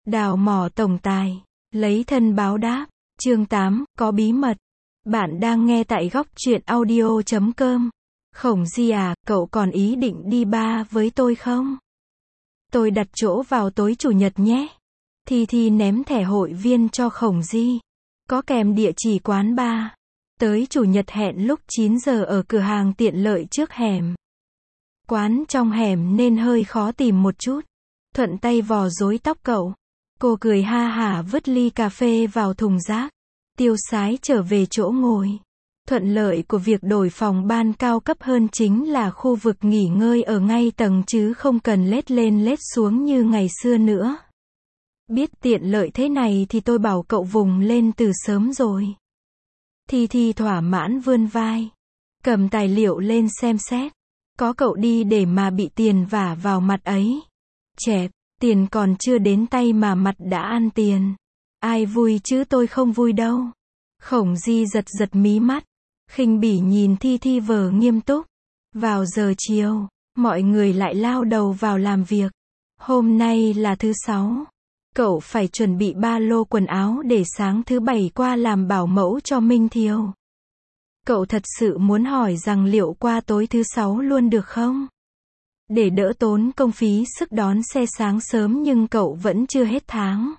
Đào mỏ tổng tài, lấy thân báo đáp. Chương 8, có bí mật. Bạn đang nghe tại góc truyện audio.com. Khổng Di à, cậu còn ý định đi bar với tôi không? Tôi đặt chỗ vào tối chủ nhật nhé. Thi ném thẻ hội viên cho Khổng Di. Có kèm địa chỉ quán bar. Tới chủ nhật hẹn lúc 9 giờ ở cửa hàng tiện lợi trước hẻm. Quán trong hẻm nên hơi khó tìm một chút. Thuận tay vò rối tóc cậu. Cô cười ha hả vứt ly cà phê vào thùng rác. Tiêu sái trở về chỗ ngồi. Thuận lợi của việc đổi phòng ban cao cấp hơn chính là khu vực nghỉ ngơi ở ngay tầng chứ không cần lết lên lết xuống như ngày xưa nữa. Biết tiện lợi thế này thì tôi bảo cậu vùng lên từ sớm rồi. Thi thỏa mãn vươn vai. Cầm tài liệu lên xem xét. Có cậu đi để mà bị tiền vả vào mặt ấy. Chẹp, tiền còn chưa đến tay mà mặt đã ăn tiền. Ai vui chứ tôi không vui đâu. Khổng Di giật mí mắt. Khinh bỉ nhìn Thi vờ nghiêm túc. Vào giờ chiều, mọi người lại lao đầu vào làm việc. Hôm nay là thứ 6. Cậu phải chuẩn bị ba lô quần áo để sáng thứ 7 qua làm bảo mẫu cho Minh Thiều. Cậu thật sự muốn hỏi rằng liệu qua tối thứ 6 luôn được không? Để đỡ tốn công phí sức đón xe sáng sớm nhưng cậu vẫn chưa hết tháng.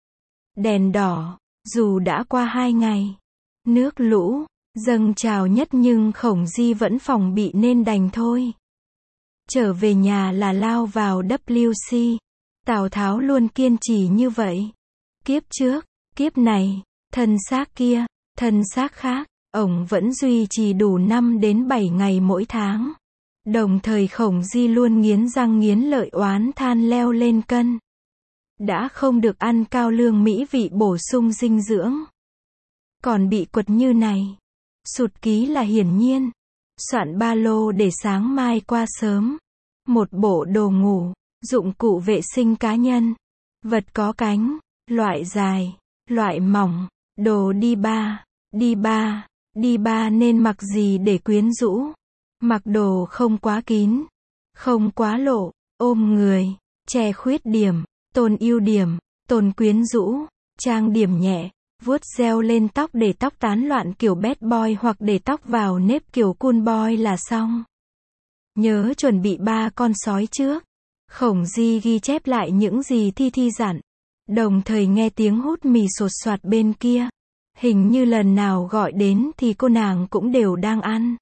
Đèn đỏ, dù đã qua 2 ngày. Nước lũ, dâng trào nhất nhưng Khổng Di vẫn phòng bị nên đành thôi. Trở về nhà là lao vào WC. Tào Tháo luôn kiên trì như vậy. Kiếp trước, kiếp này, thân xác kia, thân xác khác, ổng vẫn duy trì đủ 5 đến 7 ngày mỗi tháng. Đồng thời Khổng Di luôn nghiến răng nghiến lợi oán than leo lên cân. Đã không được ăn cao lương mỹ vị bổ sung dinh dưỡng. Còn bị quật như này. Sụt ký là hiển nhiên. Soạn ba lô để sáng mai qua sớm. Một bộ đồ ngủ, dụng cụ vệ sinh cá nhân. Vật có cánh, loại dài, loại mỏng, đồ đi bar nên mặc gì để quyến rũ. Mặc đồ không quá kín, không quá lộ, ôm người, che khuyết điểm, tôn ưu điểm, tôn quyến rũ, trang điểm nhẹ, vuốt gel lên tóc để tóc tán loạn kiểu bad boy hoặc để tóc vào nếp kiểu cool boy là xong. Nhớ chuẩn bị 3 con sói trước. Khổng Di ghi chép lại những gì Thi dặn. Đồng thời nghe tiếng hút mì sột soạt bên kia. Hình như lần nào gọi đến thì cô nàng cũng đều đang ăn.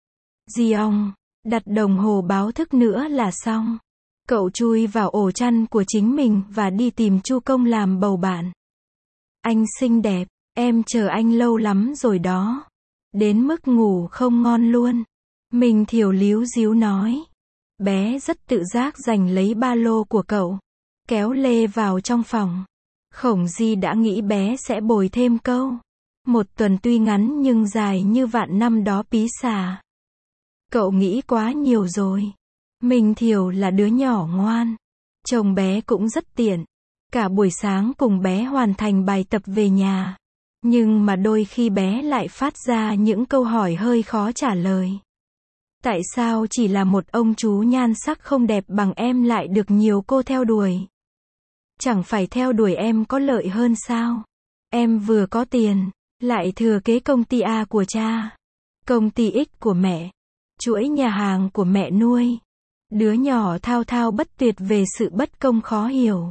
Giong, đặt đồng hồ báo thức nữa là xong. Cậu chui vào ổ chăn của chính mình và đi tìm Chu Công làm bầu bạn. Anh xinh đẹp, em chờ anh lâu lắm rồi đó. Đến mức ngủ không ngon luôn. Minh Thiều líu díu nói. Bé rất tự giác giành lấy ba lô của cậu. Kéo lê vào trong phòng. Khổng Di đã nghĩ bé sẽ bồi thêm câu. 1 tuần tuy ngắn nhưng dài như vạn năm đó pí xà. Cậu nghĩ quá nhiều rồi. Minh Thiều là đứa nhỏ ngoan. Chồng bé cũng rất tiện. Cả buổi sáng cùng bé hoàn thành bài tập về nhà. Nhưng mà đôi khi bé lại phát ra những câu hỏi hơi khó trả lời. Tại sao chỉ là một ông chú nhan sắc không đẹp bằng em lại được nhiều cô theo đuổi? Chẳng phải theo đuổi em có lợi hơn sao? Em vừa có tiền, lại thừa kế công ty A của cha, công ty X của mẹ, chuỗi nhà hàng của mẹ nuôi. Đứa nhỏ thao thao bất tuyệt về sự bất công khó hiểu.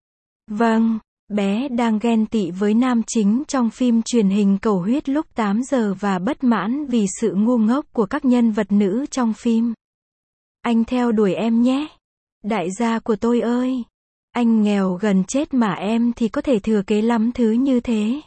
Vâng, bé đang ghen tị với nam chính trong phim truyền hình Cầu Huyết lúc 8 giờ và bất mãn vì sự ngu ngốc của các nhân vật nữ trong phim. Anh theo đuổi em nhé. Đại gia của tôi ơi. Anh nghèo gần chết mà em thì có thể thừa kế lắm thứ như thế.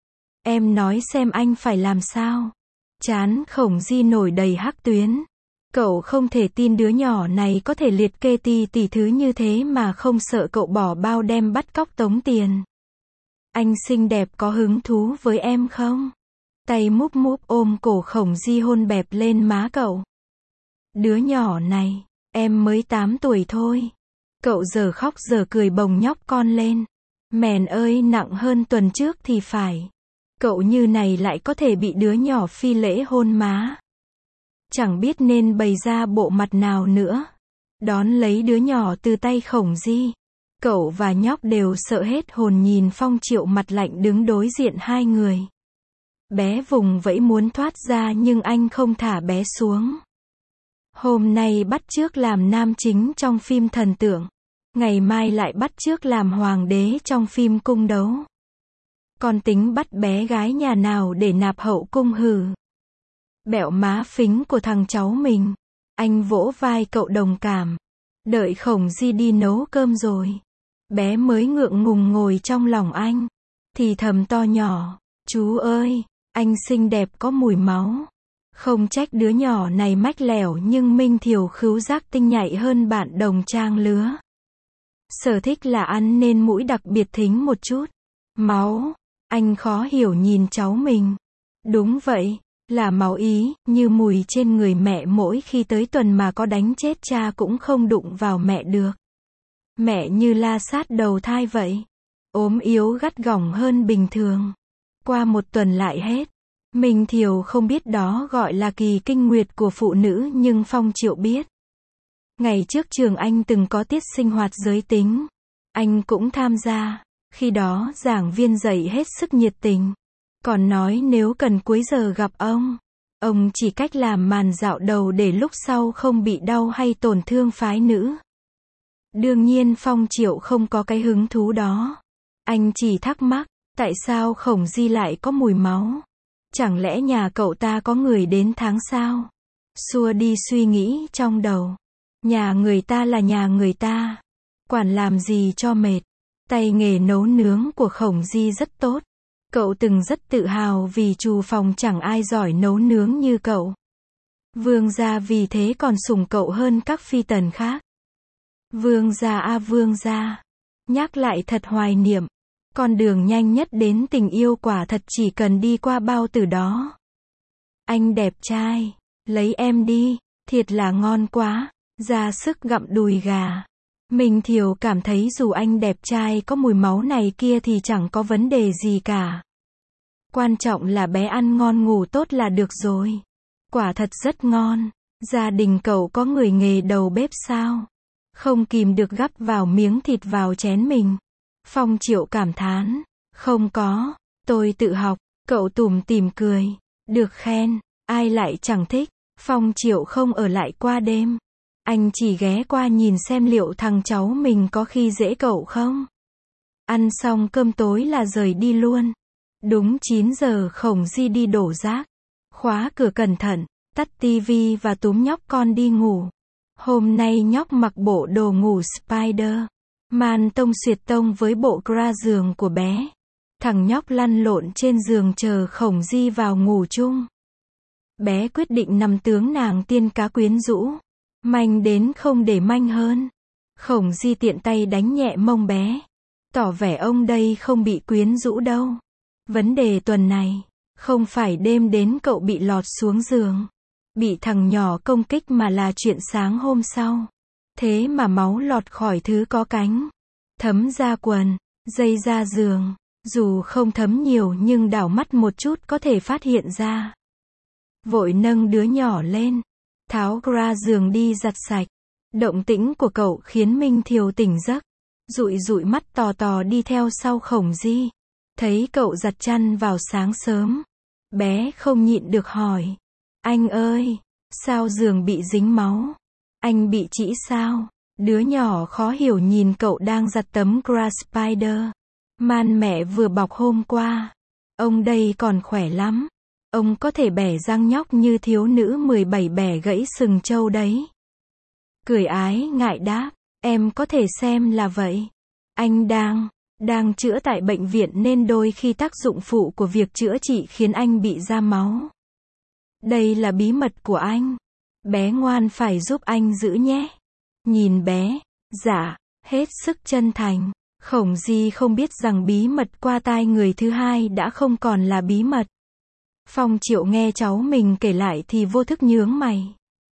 Em nói xem anh phải làm sao. Trán Khổng Di nổi đầy hắc tuyến. Cậu không thể tin đứa nhỏ này có thể liệt kê tỷ thứ như thế mà không sợ cậu bỏ bao đem bắt cóc tống tiền. Anh xinh đẹp có hứng thú với em không? Tay múp ôm cổ Khổng Di hôn bẹp lên má cậu. Đứa nhỏ này, em mới 8 tuổi thôi. Cậu giờ khóc giờ cười bồng nhóc con lên. Mèn ơi, nặng hơn tuần trước thì phải. Cậu như này lại có thể bị đứa nhỏ phi lễ hôn má. Chẳng biết nên bày ra bộ mặt nào nữa. Đón lấy đứa nhỏ từ tay Khổng Di. Cậu và nhóc đều sợ hết hồn nhìn Phong Triệu mặt lạnh đứng đối diện hai người. Bé vùng vẫy muốn thoát ra nhưng anh không thả bé xuống. Hôm nay bắt chước làm nam chính trong phim thần tượng. Ngày mai lại bắt chước làm hoàng đế trong phim cung đấu. Con tính bắt bé gái nhà nào để nạp hậu cung hử? Bẹo má phính của thằng cháu mình. Anh vỗ vai cậu đồng cảm. Đợi Khổng Di đi nấu cơm rồi. Bé mới ngượng ngùng ngồi trong lòng anh. Thì thầm to nhỏ. Chú ơi, anh xinh đẹp có mùi máu. Không trách đứa nhỏ này mách lẻo nhưng Minh Thiều khứu giác tinh nhạy hơn bạn đồng trang lứa. Sở thích là ăn nên mũi đặc biệt thính một chút. Máu. Anh khó hiểu nhìn cháu mình. Đúng vậy, là máu ý, như mùi trên người mẹ mỗi khi tới tuần mà có đánh chết cha cũng không đụng vào mẹ được. Mẹ như la sát đầu thai vậy. Ốm yếu gắt gỏng hơn bình thường. Qua một tuần lại hết. Minh Thiều không biết đó gọi là kỳ kinh nguyệt của phụ nữ nhưng Phong Triệu biết. Ngày trước trường anh từng có tiết sinh hoạt giới tính. Anh cũng tham gia. Khi đó giảng viên dạy hết sức nhiệt tình. Còn nói nếu cần cuối giờ gặp ông chỉ cách làm màn dạo đầu để lúc sau không bị đau hay tổn thương phái nữ. Đương nhiên Phong Triệu không có cái hứng thú đó. Anh chỉ thắc mắc, tại sao Khổng Di lại có mùi máu? Chẳng lẽ nhà cậu ta có người đến tháng sao? Xua đi suy nghĩ trong đầu. Nhà người ta là nhà người ta. Quản làm gì cho mệt. Tay nghề nấu nướng của Khổng Di rất tốt. Cậu từng rất tự hào vì trù phòng chẳng ai giỏi nấu nướng như cậu. Vương gia vì thế còn sủng cậu hơn các phi tần khác. Vương gia a vương gia. Nhắc lại thật hoài niệm. Con đường nhanh nhất đến tình yêu quả thật chỉ cần đi qua bao tử đó. Anh đẹp trai. Lấy em đi. Thiệt là ngon quá. Ra sức gặm đùi gà. Minh Thiều cảm thấy dù anh đẹp trai có mùi máu này kia thì chẳng có vấn đề gì cả. Quan trọng là bé ăn ngon ngủ tốt là được rồi. Quả thật rất ngon. Gia đình cậu có người nghề đầu bếp sao? Không kìm được gắp vào miếng thịt vào chén mình. Phong Triệu cảm thán. Không có. Tôi tự học. Cậu tủm tỉm cười. Được khen. Ai lại chẳng thích. Phong Triệu không ở lại qua đêm. Anh chỉ ghé qua nhìn xem liệu thằng cháu mình có khi dễ cậu không. Ăn xong cơm tối là rời đi luôn. Đúng 9 giờ Khổng Di đi đổ rác. Khóa cửa cẩn thận, tắt tivi và túm nhóc con đi ngủ. Hôm nay nhóc mặc bộ đồ ngủ Spider. Man tông xuyệt tông với bộ bra giường của bé. Thằng nhóc lăn lộn trên giường chờ Khổng Di vào ngủ chung. Bé quyết định nằm tướng nàng tiên cá quyến rũ. Manh đến không để manh hơn. Khổng Di tiện tay đánh nhẹ mông bé. Tỏ vẻ ông đây không bị quyến rũ đâu. Vấn đề tuần này, không phải đêm đến cậu bị lọt xuống giường. Bị thằng nhỏ công kích mà là chuyện sáng hôm sau. Thế mà máu lọt khỏi thứ có cánh. Thấm ra quần, dây ra giường. Dù không thấm nhiều nhưng đảo mắt một chút có thể phát hiện ra. Vội nâng đứa nhỏ lên. Tháo bra giường đi giặt sạch. Động tĩnh của cậu khiến Minh Thiều tỉnh giấc. Dụi dụi mắt tò tò đi theo sau Khổng Di. Thấy cậu giặt chăn vào sáng sớm. Bé không nhịn được hỏi. Anh ơi, sao giường bị dính máu? Anh bị trĩ sao? Đứa nhỏ khó hiểu nhìn cậu đang giặt tấm bra Spider. Man mẹ vừa bọc hôm qua. Ông đây còn khỏe lắm. Ông có thể bẻ răng nhóc như thiếu nữ 17 bẻ gãy sừng trâu đấy. Cười ái ngại đáp. Em có thể xem là vậy. Anh đang chữa tại bệnh viện nên đôi khi tác dụng phụ của việc chữa trị khiến anh bị ra máu. Đây là bí mật của anh. Bé ngoan phải giúp anh giữ nhé. Nhìn bé. Dạ, hết sức chân thành. Khổng Di không biết rằng bí mật qua tai người thứ hai đã không còn là bí mật. Phong Triệu nghe cháu mình kể lại thì vô thức nhướng mày.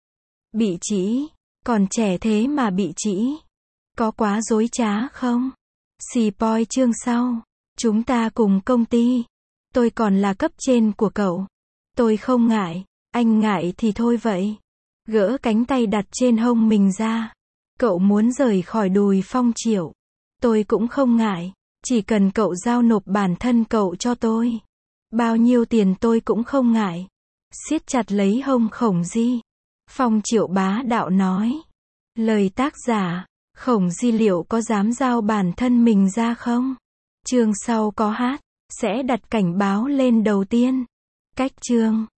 Bị trĩ, còn trẻ thế mà bị trĩ. Có quá dối trá không? Spoil chương sau. Chúng ta cùng công ty. Tôi còn là cấp trên của cậu. Tôi không ngại. Anh ngại thì thôi vậy. Gỡ cánh tay đặt trên hông mình ra. Cậu muốn rời khỏi đùi Phong Triệu. Tôi cũng không ngại. Chỉ cần cậu giao nộp bản thân cậu cho tôi. Bao nhiêu tiền tôi cũng không ngại. Siết chặt lấy hông Khổng Di. Phong Triệu Bá Đạo nói. Lời tác giả, Khổng Di liệu có dám giao bản thân mình ra không? Chương sau có hát, sẽ đặt cảnh báo lên đầu tiên. Cách chương